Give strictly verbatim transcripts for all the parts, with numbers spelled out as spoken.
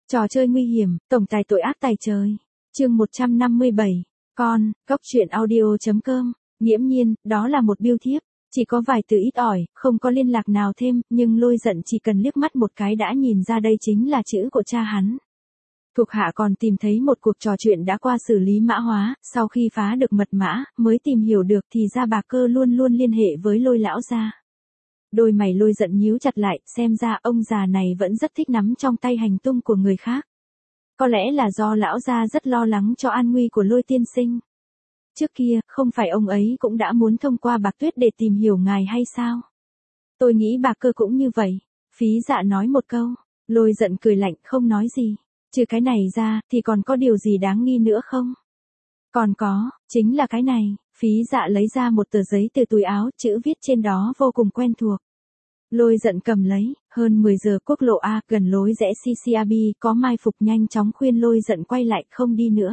Trò chơi nguy hiểm, tổng tài tội ác tài trời. Chương một trăm năm mươi bảy. Con, Cốc truyện audio chấm com. Nghiễm nhiên, đó là một bưu thiếp. Chỉ có vài từ ít ỏi, không có liên lạc nào thêm, nhưng Lôi Giận chỉ cần liếc mắt một cái đã nhìn ra đây chính là chữ của cha hắn. Thuộc hạ còn tìm thấy một cuộc trò chuyện đã qua xử lý mã hóa, sau khi phá được mật mã, mới tìm hiểu được thì ra bà Cơ luôn luôn liên hệ với Lôi lão gia. Đôi mày Lôi Giận nhíu chặt lại, xem ra ông già này vẫn rất thích nắm trong tay hành tung của người khác. Có lẽ là do lão gia rất lo lắng cho an nguy của Lôi tiên sinh. Trước kia, không phải ông ấy cũng đã muốn thông qua Bạc Tuyết để tìm hiểu ngài hay sao? Tôi nghĩ bà Cơ cũng như vậy. Phí Dạ nói một câu, Lôi Giận cười lạnh không nói gì. Trừ cái này ra, thì còn có điều gì đáng nghi nữa không? Còn có, chính là cái này. Phí Dạ lấy ra một tờ giấy từ túi áo, chữ viết trên đó vô cùng quen thuộc. Lôi Giận cầm lấy, hơn mười giờ quốc lộ A, gần lối rẽ xê xê a bê, có mai phục nhanh chóng khuyên Lôi Giận quay lại không đi nữa.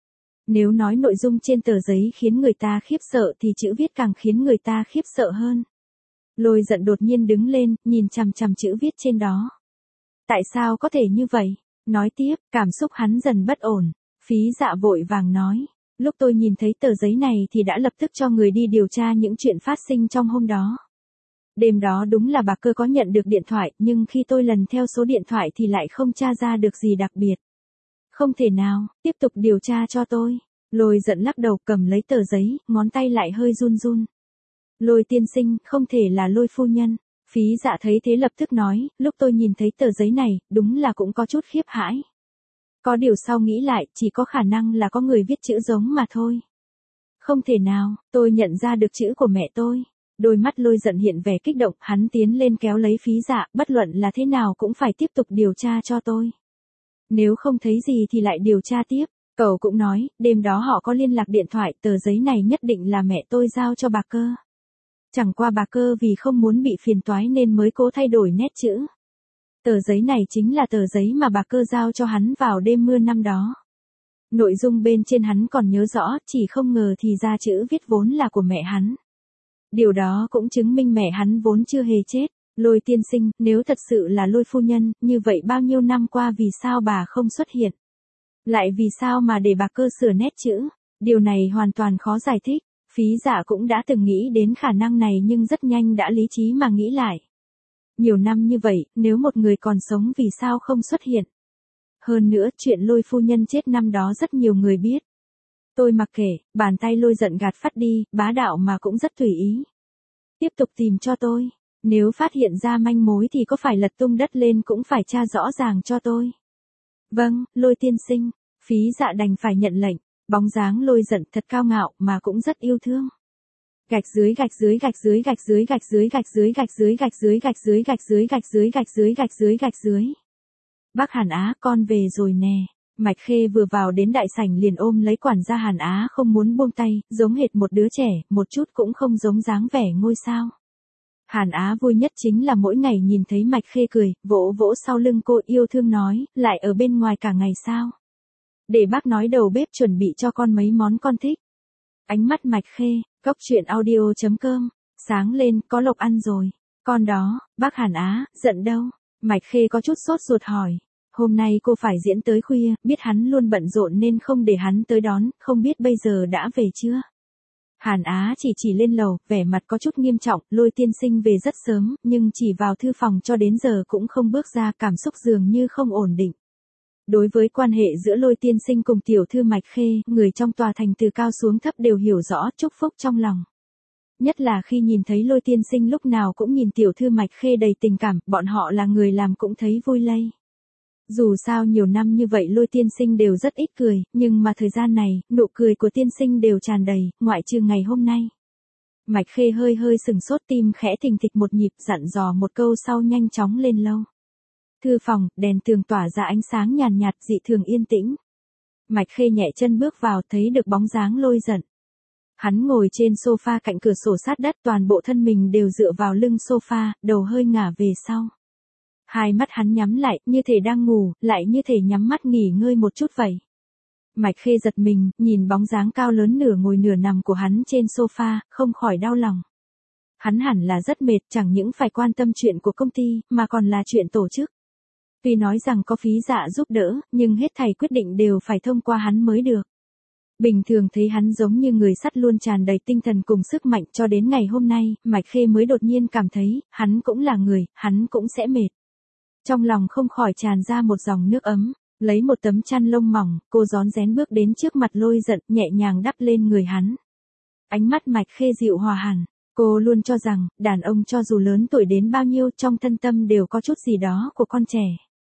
Nếu nói nội dung trên tờ giấy khiến người ta khiếp sợ thì chữ viết càng khiến người ta khiếp sợ hơn. Lôi Giận đột nhiên đứng lên, nhìn chằm chằm chữ viết trên đó. Tại sao có thể như vậy? Nói tiếp, cảm xúc hắn dần bất ổn. Phí Dạ vội vàng nói. Lúc tôi nhìn thấy tờ giấy này thì đã lập tức cho người đi điều tra những chuyện phát sinh trong hôm đó. Đêm đó đúng là bà Cơ có nhận được điện thoại, nhưng khi tôi lần theo số điện thoại thì lại không tra ra được gì đặc biệt. Không thể nào, tiếp tục điều tra cho tôi. Lôi Giận lắc đầu cầm lấy tờ giấy, ngón tay lại hơi run run. Lôi tiên sinh, không thể là Lôi phu nhân. Phí Dạ thấy thế lập tức nói, lúc tôi nhìn thấy tờ giấy này, đúng là cũng có chút khiếp hãi. Có điều sau nghĩ lại, chỉ có khả năng là có người viết chữ giống mà thôi. Không thể nào, tôi nhận ra được chữ của mẹ tôi. Đôi mắt Lôi Giận hiện vẻ kích động, hắn tiến lên kéo lấy Phí Dạ, bất luận là thế nào cũng phải tiếp tục điều tra cho tôi. Nếu không thấy gì thì lại điều tra tiếp. Cậu cũng nói, đêm đó họ có liên lạc điện thoại, tờ giấy này nhất định là mẹ tôi giao cho bà Cơ. Chẳng qua bà Cơ vì không muốn bị phiền toái nên mới cố thay đổi nét chữ. Tờ giấy này chính là tờ giấy mà bà Cơ giao cho hắn vào đêm mưa năm đó. Nội dung bên trên hắn còn nhớ rõ, chỉ không ngờ thì ra chữ viết vốn là của mẹ hắn. Điều đó cũng chứng minh mẹ hắn vốn chưa hề chết. Lôi tiên sinh, nếu thật sự là Lôi phu nhân, như vậy bao nhiêu năm qua vì sao bà không xuất hiện? Lại vì sao mà để bà Cơ sửa nét chữ? Điều này hoàn toàn khó giải thích. Phí Dạ cũng đã từng nghĩ đến khả năng này nhưng rất nhanh đã lý trí mà nghĩ lại. Nhiều năm như vậy, nếu một người còn sống vì sao không xuất hiện? Hơn nữa, chuyện Lôi phu nhân chết năm đó rất nhiều người biết. Tôi mặc kệ, bàn tay Lôi Giận gạt phắt đi, bá đạo mà cũng rất tùy ý. Tiếp tục tìm cho tôi. Nếu phát hiện ra manh mối thì có phải lật tung đất lên cũng phải tra rõ ràng cho tôi. Vâng, Lôi tiên sinh. Phí Dạ đành phải nhận lệnh. Bóng dáng Lôi Giận thật cao ngạo mà cũng rất yêu thương. Gạch dưới gạch dưới gạch dưới gạch dưới gạch dưới gạch dưới gạch dưới gạch dưới gạch dưới gạch dưới gạch dưới gạch dưới gạch dưới gạch dưới. Bác Hàn Á, con về rồi nè. Mạch Khê vừa vào đến đại sảnh liền ôm lấy quản gia Hàn Á không muốn buông tay, giống hệt một đứa trẻ, một chút cũng không giống dáng vẻ ngôi sao. Hàn Á vui nhất chính là mỗi ngày nhìn thấy Mạch Khê cười, vỗ vỗ sau lưng cô yêu thương nói, lại ở bên ngoài cả ngày sao? Để bác nói đầu bếp chuẩn bị cho con mấy món con thích. Ánh mắt Mạch Khê, Cốc truyện audio chấm com, sáng lên, có lộc ăn rồi. Con đó, bác Hàn Á, giận đâu? Mạch Khê có chút sốt ruột hỏi. Hôm nay cô phải diễn tới khuya, biết hắn luôn bận rộn nên không để hắn tới đón, không biết bây giờ đã về chưa? Hàn Á chỉ chỉ lên lầu, vẻ mặt có chút nghiêm trọng, Lôi tiên sinh về rất sớm, nhưng chỉ vào thư phòng cho đến giờ cũng không bước ra, cảm xúc dường như không ổn định. Đối với quan hệ giữa Lôi tiên sinh cùng tiểu thư Mạch Khê, người trong tòa thành từ cao xuống thấp đều hiểu rõ, chúc phúc trong lòng. Nhất là khi nhìn thấy Lôi tiên sinh lúc nào cũng nhìn tiểu thư Mạch Khê đầy tình cảm, bọn họ là người làm cũng thấy vui lây. Dù sao nhiều năm như vậy Lôi tiên sinh đều rất ít cười, nhưng mà thời gian này, nụ cười của tiên sinh đều tràn đầy, ngoại trừ ngày hôm nay. Mạch Khê hơi hơi sừng sốt, tim khẽ thình thịch một nhịp, dặn dò một câu sau nhanh chóng lên lâu. Thư phòng, đèn tường tỏa ra ánh sáng nhàn nhạt, dị thường yên tĩnh. Mạch Khê nhẹ chân bước vào, thấy được bóng dáng Lôi Giận. Hắn ngồi trên sofa cạnh cửa sổ sát đất, toàn bộ thân mình đều dựa vào lưng sofa, đầu hơi ngả về sau. Hai mắt hắn nhắm lại, như thể đang ngủ, lại như thể nhắm mắt nghỉ ngơi một chút vậy. Mạch Khê giật mình, nhìn bóng dáng cao lớn nửa ngồi nửa nằm của hắn trên sofa, không khỏi đau lòng. Hắn hẳn là rất mệt, chẳng những phải quan tâm chuyện của công ty, mà còn là chuyện tổ chức. Tuy nói rằng có phí dạ giúp đỡ, nhưng hết thảy quyết định đều phải thông qua hắn mới được. Bình thường thấy hắn giống như người sắt luôn tràn đầy tinh thần cùng sức mạnh cho đến ngày hôm nay, Mạch Khê mới đột nhiên cảm thấy, hắn cũng là người, hắn cũng sẽ mệt. Trong lòng không khỏi tràn ra một dòng nước ấm, lấy một tấm chăn lông mỏng, cô rón rén bước đến trước mặt Lôi Giận, nhẹ nhàng đắp lên người hắn. Ánh mắt Mạch Khê dịu hòa hẳn, cô luôn cho rằng, đàn ông cho dù lớn tuổi đến bao nhiêu trong thân tâm đều có chút gì đó của con trẻ.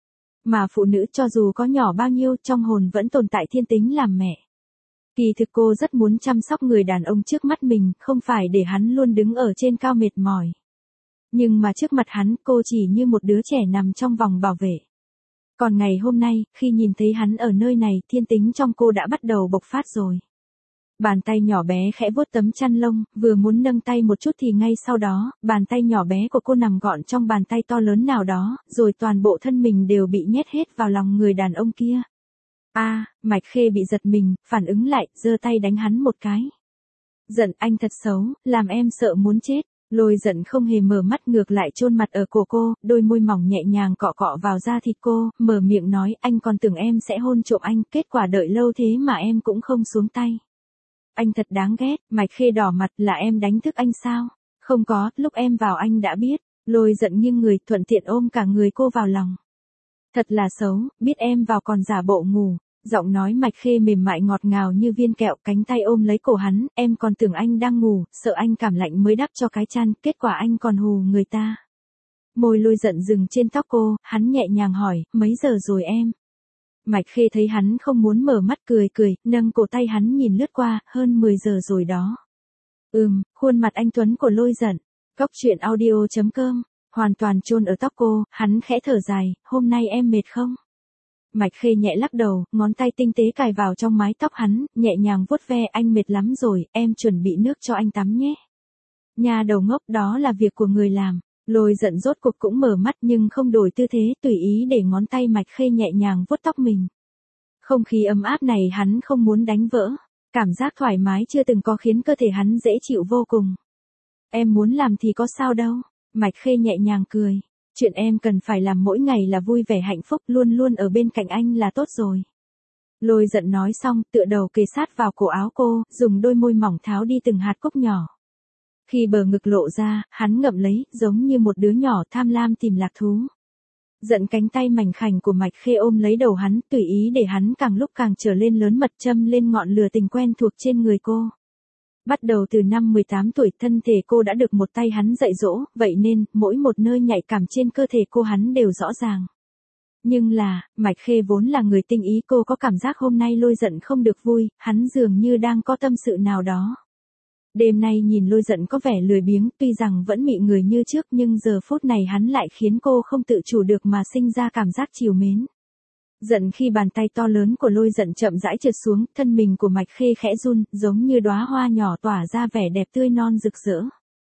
Mà phụ nữ cho dù có nhỏ bao nhiêu trong hồn vẫn tồn tại thiên tính làm mẹ. Kỳ thực cô rất muốn chăm sóc người đàn ông trước mắt mình, không phải để hắn luôn đứng ở trên cao mệt mỏi. Nhưng mà trước mặt hắn cô chỉ như một đứa trẻ nằm trong vòng bảo vệ. Còn ngày hôm nay, khi nhìn thấy hắn ở nơi này, thiên tính trong cô đã bắt đầu bộc phát rồi. Bàn tay nhỏ bé khẽ vuốt tấm chăn lông, vừa muốn nâng tay một chút thì ngay sau đó, bàn tay nhỏ bé của cô nằm gọn trong bàn tay to lớn nào đó, rồi toàn bộ thân mình đều bị nhét hết vào lòng người đàn ông kia. A, à, Mạch Khê bị giật mình, phản ứng lại, giơ tay đánh hắn một cái. Giận, anh thật xấu, làm em sợ muốn chết. Lôi Giận không hề mở mắt, ngược lại chôn mặt ở cổ cô, đôi môi mỏng nhẹ nhàng cọ cọ vào da thịt cô, mở miệng nói, anh còn tưởng em sẽ hôn trộm anh, kết quả đợi lâu thế mà em cũng không xuống tay. Anh thật đáng ghét. Mạch Khê đỏ mặt, là em đánh thức anh sao? Không có, lúc em vào anh đã biết. Lôi Giận nghiêng người, thuận tiện ôm cả người cô vào lòng. Thật là xấu, biết em vào còn giả bộ ngủ. Giọng nói Mạch Khê mềm mại ngọt ngào như viên kẹo, cánh tay ôm lấy cổ hắn, em còn tưởng anh đang ngủ, sợ anh cảm lạnh mới đắp cho cái chăn, kết quả anh còn hù người ta. Môi Lôi Giận dừng trên tóc cô, hắn nhẹ nhàng hỏi, mấy giờ rồi em? Mạch Khê thấy hắn không muốn mở mắt, cười cười, nâng cổ tay hắn nhìn lướt qua, hơn mười giờ rồi đó. Ừm, khuôn mặt anh tuấn của Lôi Giận. Góc truyện audio chấm com, hoàn toàn chôn ở tóc cô, hắn khẽ thở dài, hôm nay em mệt không? Mạch Khê nhẹ lắc đầu, ngón tay tinh tế cài vào trong mái tóc hắn, nhẹ nhàng vuốt ve, anh mệt lắm rồi, em chuẩn bị nước cho anh tắm nhé. Nhà đầu ngốc, đó là việc của người làm. Lôi Giận rốt cuộc cũng mở mắt nhưng không đổi tư thế, tùy ý để ngón tay Mạch Khê nhẹ nhàng vuốt tóc mình. Không khí ấm áp này hắn không muốn đánh vỡ, cảm giác thoải mái chưa từng có khiến cơ thể hắn dễ chịu vô cùng. Em muốn làm thì có sao đâu, Mạch Khê nhẹ nhàng cười. Chuyện em cần phải làm mỗi ngày là vui vẻ hạnh phúc, luôn luôn ở bên cạnh anh là tốt rồi. Lôi Giận nói xong, tựa đầu kề sát vào cổ áo cô, dùng đôi môi mỏng tháo đi từng hạt cúc nhỏ. Khi bờ ngực lộ ra, hắn ngậm lấy, giống như một đứa nhỏ tham lam tìm lạc thú. Giận cánh tay mảnh khảnh của Mạch Khê ôm lấy đầu hắn, tùy ý để hắn càng lúc càng trở lên lớn mật, châm lên ngọn lửa tình quen thuộc trên người cô. Bắt đầu từ năm mười tám tuổi, thân thể cô đã được một tay hắn dạy dỗ, vậy nên, mỗi một nơi nhạy cảm trên cơ thể cô hắn đều rõ ràng. Nhưng là, Mạch Khê vốn là người tinh ý, cô có cảm giác hôm nay Lôi Giận không được vui, hắn dường như đang có tâm sự nào đó. Đêm nay nhìn Lôi Giận có vẻ lười biếng, tuy rằng vẫn mị người như trước nhưng giờ phút này hắn lại khiến cô không tự chủ được mà sinh ra cảm giác trìu mến. Giận khi bàn tay to lớn của Lôi Giận chậm rãi trượt xuống, thân mình của Mạch Khê khẽ run, giống như đóa hoa nhỏ tỏa ra vẻ đẹp tươi non rực rỡ.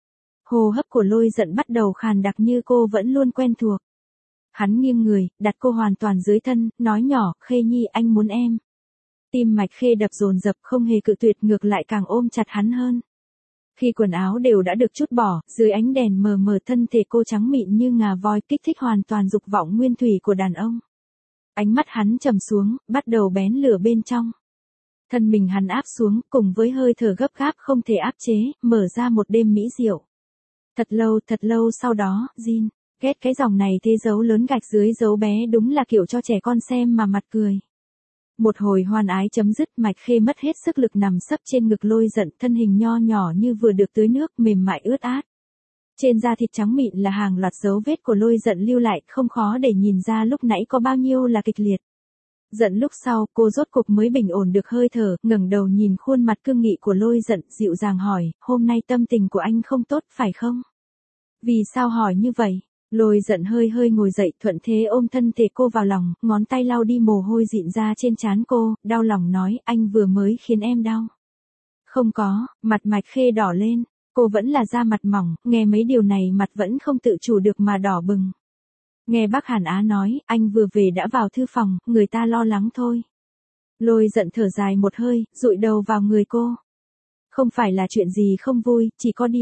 Hô hấp của Lôi Giận bắt đầu khàn đặc như cô vẫn luôn quen thuộc. Hắn nghiêng người, đặt cô hoàn toàn dưới thân, nói nhỏ, Khê Nhi, anh muốn em. Tim Mạch Khê đập dồn dập, không hề cự tuyệt, ngược lại càng ôm chặt hắn hơn. Khi quần áo đều đã được trút bỏ, dưới ánh đèn mờ mờ, thân thể cô trắng mịn như ngà voi, kích thích hoàn toàn dục vọng nguyên thủy của đàn ông. Ánh mắt hắn trầm xuống, bắt đầu bén lửa bên trong. Thân mình hắn áp xuống, cùng với hơi thở gấp gáp không thể áp chế, mở ra một đêm mỹ diệu. Thật lâu, thật lâu sau đó, Jin, ghét cái dòng này thế dấu lớn gạch dưới dấu bé, đúng là kiểu cho trẻ con xem mà mặt cười. Một hồi hoan ái chấm dứt, Mạch Khê mất hết sức lực nằm sấp trên ngực Lôi Giận, thân hình nho nhỏ như vừa được tưới nước, mềm mại ướt át. Trên da thịt trắng mịn là hàng loạt dấu vết của Lôi Giận lưu lại, không khó để nhìn ra lúc nãy có bao nhiêu là kịch liệt. Giận lúc sau, cô rốt cục mới bình ổn được hơi thở, ngẩng đầu nhìn khuôn mặt cương nghị của Lôi Giận, dịu dàng hỏi, hôm nay tâm tình của anh không tốt, phải không? Vì sao hỏi như vậy? Lôi Giận hơi hơi ngồi dậy, thuận thế ôm thân thể cô vào lòng, ngón tay lau đi mồ hôi dịn ra trên trán cô, đau lòng nói, anh vừa mới khiến em đau. Không có, mặt Mạch Khê đỏ lên, cô vẫn là da mặt mỏng, nghe mấy điều này mặt vẫn không tự chủ được mà đỏ bừng. Nghe bác Hàn Á nói, anh vừa về đã vào thư phòng, người ta lo lắng thôi. Lôi Giận thở dài một hơi, dụi đầu vào người cô. Không phải là chuyện gì không vui, chỉ có điều.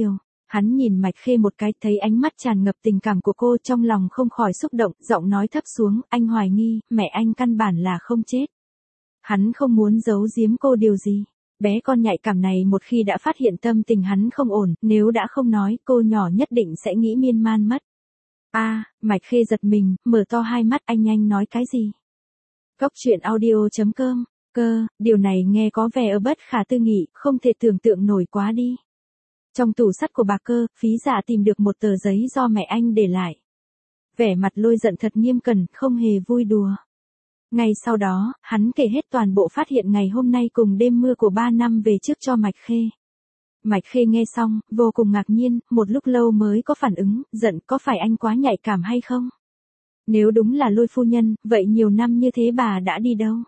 Hắn nhìn Mạch Khê một cái, thấy ánh mắt tràn ngập tình cảm của cô, trong lòng không khỏi xúc động, giọng nói thấp xuống, anh hoài nghi, mẹ anh căn bản là không chết. Hắn không muốn giấu giếm cô điều gì. Bé con nhạy cảm này một khi đã phát hiện tâm tình hắn không ổn, nếu đã không nói, cô nhỏ nhất định sẽ nghĩ miên man mất. A, à, Mạch Khê giật mình, mở to hai mắt, anh nhanh nói cái gì? Cốc truyện audio chấm com, cơ, điều này nghe có vẻ ở bất khả tư nghị, không thể tưởng tượng nổi quá đi. Trong tủ sắt của bà Cơ, Phí Dạ tìm được một tờ giấy do mẹ anh để lại. Vẻ mặt Lôi Giận thật nghiêm cẩn, không hề vui đùa. Ngay sau đó, hắn kể hết toàn bộ phát hiện ngày hôm nay cùng đêm mưa của ba năm về trước cho Mạch Khê. Mạch Khê nghe xong, vô cùng ngạc nhiên, một lúc lâu mới có phản ứng, giận, có phải anh quá nhạy cảm hay không? Nếu đúng là Lôi phu nhân, vậy nhiều năm như thế bà đã đi đâu?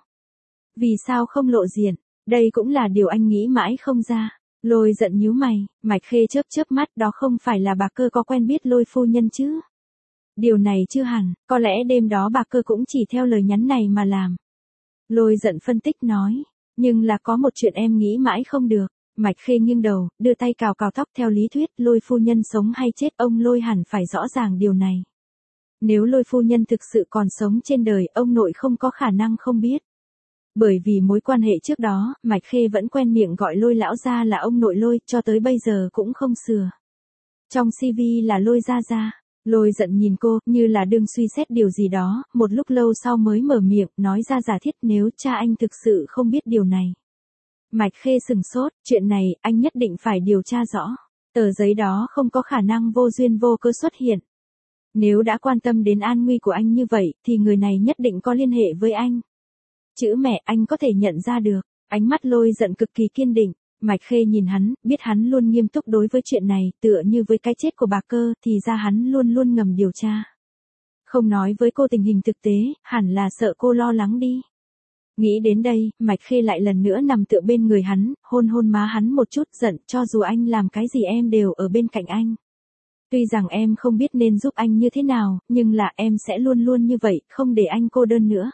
Vì sao không lộ diện? Đây cũng là điều anh nghĩ mãi không ra. Lôi Giận nhíu mày, Mạch Khê chớp chớp mắt, đó không phải là bà Cơ có quen biết Lôi phu nhân chứ? Điều này chưa hẳn, có lẽ đêm đó bà Cơ cũng chỉ theo lời nhắn này mà làm. Lôi Giận phân tích nói, nhưng là có một chuyện em nghĩ mãi không được. Mạch Khê nghiêng đầu, đưa tay cào cào tóc, theo lý thuyết, Lôi phu nhân sống hay chết, ông Lôi hẳn phải rõ ràng điều này. Nếu Lôi phu nhân thực sự còn sống trên đời, ông nội không có khả năng không biết. Bởi vì mối quan hệ trước đó, Mạch Khê vẫn quen miệng gọi Lôi lão gia là ông nội Lôi, cho tới bây giờ cũng không sửa. Trong xê vê là Lôi gia gia. Lôi Giận nhìn cô, như là đương suy xét điều gì đó, một lúc lâu sau mới mở miệng, nói ra giả thiết nếu cha anh thực sự không biết điều này. Mạch Khê sừng sốt, chuyện này, anh nhất định phải điều tra rõ. Tờ giấy đó không có khả năng vô duyên vô cớ xuất hiện. Nếu đã quan tâm đến an nguy của anh như vậy, thì người này nhất định có liên hệ với anh. Chữ mẹ anh có thể nhận ra được, ánh mắt Lôi Giận cực kỳ kiên định. Mạch Khê nhìn hắn, biết hắn luôn nghiêm túc đối với chuyện này, tựa như với cái chết của bà Cơ, thì ra hắn luôn luôn ngầm điều tra. Không nói với cô tình hình thực tế, hẳn là sợ cô lo lắng đi. Nghĩ đến đây, Mạch Khê lại lần nữa nằm tựa bên người hắn, hôn hôn má hắn một chút, giận, cho dù anh làm cái gì em đều ở bên cạnh anh. Tuy rằng em không biết nên giúp anh như thế nào, nhưng là em sẽ luôn luôn như vậy, không để anh cô đơn nữa.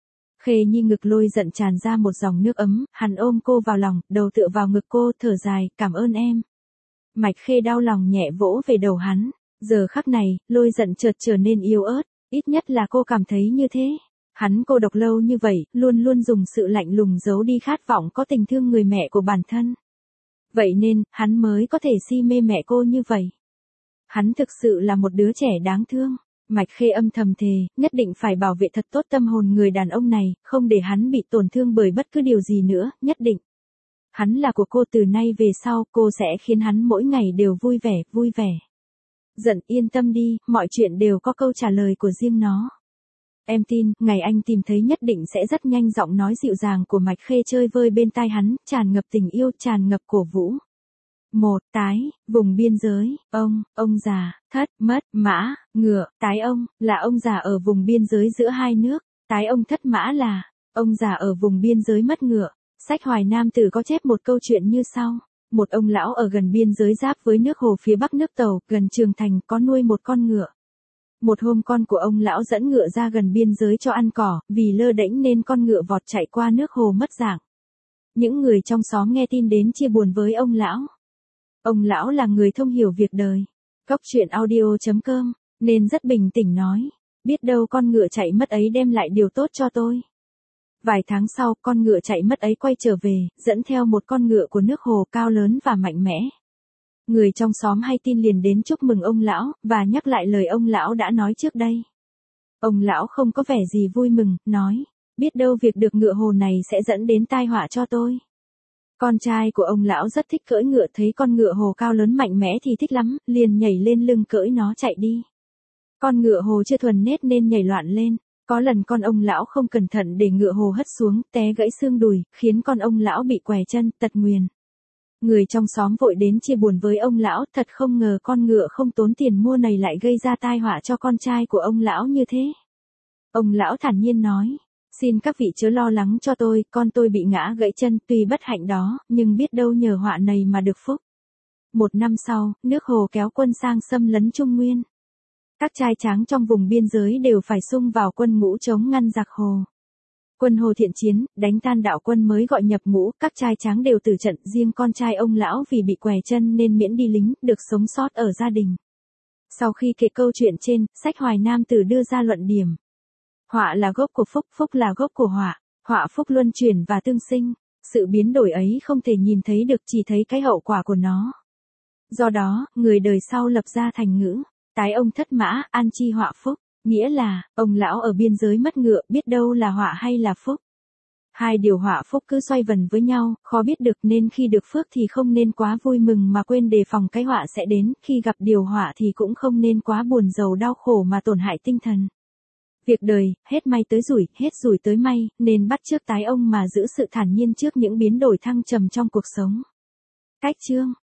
Khê Nhi ngực Lôi Giận tràn ra một dòng nước ấm, hắn ôm cô vào lòng, đầu tựa vào ngực cô, thở dài, cảm ơn em. Mạch Khê đau lòng nhẹ vỗ về đầu hắn, giờ khắc này, Lôi Giận chợt trở nên yếu ớt, ít nhất là cô cảm thấy như thế. Hắn cô độc lâu như vậy, luôn luôn dùng sự lạnh lùng giấu đi khát vọng có tình thương người mẹ của bản thân. Vậy nên, hắn mới có thể si mê mẹ cô như vậy. Hắn thực sự là một đứa trẻ đáng thương. Mạch Khê âm thầm thề, nhất định phải bảo vệ thật tốt tâm hồn người đàn ông này, không để hắn bị tổn thương bởi bất cứ điều gì nữa, nhất định. Hắn là của cô từ nay về sau, cô sẽ khiến hắn mỗi ngày đều vui vẻ, vui vẻ. Giận, yên tâm đi, mọi chuyện đều có câu trả lời của riêng nó. Em tin, ngày anh tìm thấy nhất định sẽ rất nhanh. Giọng nói dịu dàng của Mạch Khê chơi vơi bên tai hắn, tràn ngập tình yêu, tràn ngập cổ vũ. Một, tái, vùng biên giới, ông, ông già, thất, mất, mã, ngựa, tái ông, là ông già ở vùng biên giới giữa hai nước, tái ông thất mã là, ông già ở vùng biên giới mất ngựa. Sách Hoài Nam Tử có chép một câu chuyện như sau. Một ông lão ở gần biên giới giáp với nước Hồ phía bắc nước Tàu, gần Trường Thành, có nuôi một con ngựa. Một hôm con của ông lão dẫn ngựa ra gần biên giới cho ăn cỏ, vì lơ đễnh nên con ngựa vọt chạy qua nước Hồ mất dạng. Những người trong xóm nghe tin đến chia buồn với ông lão. Ông lão là người thông hiểu việc đời. Cốc truyện audio chấm com, nên rất bình tĩnh nói, biết đâu con ngựa chạy mất ấy đem lại điều tốt cho tôi. Vài tháng sau, con ngựa chạy mất ấy quay trở về, dẫn theo một con ngựa của nước Hồ cao lớn và mạnh mẽ. Người trong xóm hay tin liền đến chúc mừng ông lão, và nhắc lại lời ông lão đã nói trước đây. Ông lão không có vẻ gì vui mừng, nói, biết đâu việc được ngựa Hồ này sẽ dẫn đến tai họa cho tôi. Con trai của ông lão rất thích cưỡi ngựa, thấy con ngựa Hồ cao lớn mạnh mẽ thì thích lắm, liền nhảy lên lưng cưỡi nó chạy đi. Con ngựa Hồ chưa thuần nết nên nhảy loạn lên. Có lần con ông lão không cẩn thận để ngựa Hồ hất xuống, té gãy xương đùi, khiến con ông lão bị què chân, tật nguyền. Người trong xóm vội đến chia buồn với ông lão, thật không ngờ con ngựa không tốn tiền mua này lại gây ra tai họa cho con trai của ông lão như thế. Ông lão thản nhiên nói, xin các vị chớ lo lắng cho tôi, con tôi bị ngã gãy chân, tuy bất hạnh đó, nhưng biết đâu nhờ họa này mà được phúc. Một năm sau, nước Hồ kéo quân sang xâm lấn Trung Nguyên. Các trai tráng trong vùng biên giới đều phải xung vào quân ngũ chống ngăn giặc Hồ. Quân Hồ thiện chiến, đánh tan đạo quân mới gọi nhập ngũ, các trai tráng đều tử trận, riêng con trai ông lão vì bị què chân nên miễn đi lính, được sống sót ở gia đình. Sau khi kể câu chuyện trên, sách Hoài Nam Tử đưa ra luận điểm. Họa là gốc của phúc, phúc là gốc của họa, họa phúc luân chuyển và tương sinh, sự biến đổi ấy không thể nhìn thấy được, chỉ thấy cái hậu quả của nó. Do đó, người đời sau lập ra thành ngữ, tái ông thất mã, an chi họa phúc, nghĩa là, ông lão ở biên giới mất ngựa, biết đâu là họa hay là phúc. Hai điều họa phúc cứ xoay vần với nhau, khó biết được, nên khi được phước thì không nên quá vui mừng mà quên đề phòng cái họa sẽ đến, khi gặp điều họa thì cũng không nên quá buồn rầu đau khổ mà tổn hại tinh thần. Việc đời, hết may tới rủi, hết rủi tới may, nên bắt chước tái ông mà giữ sự thản nhiên trước những biến đổi thăng trầm trong cuộc sống. Cách chương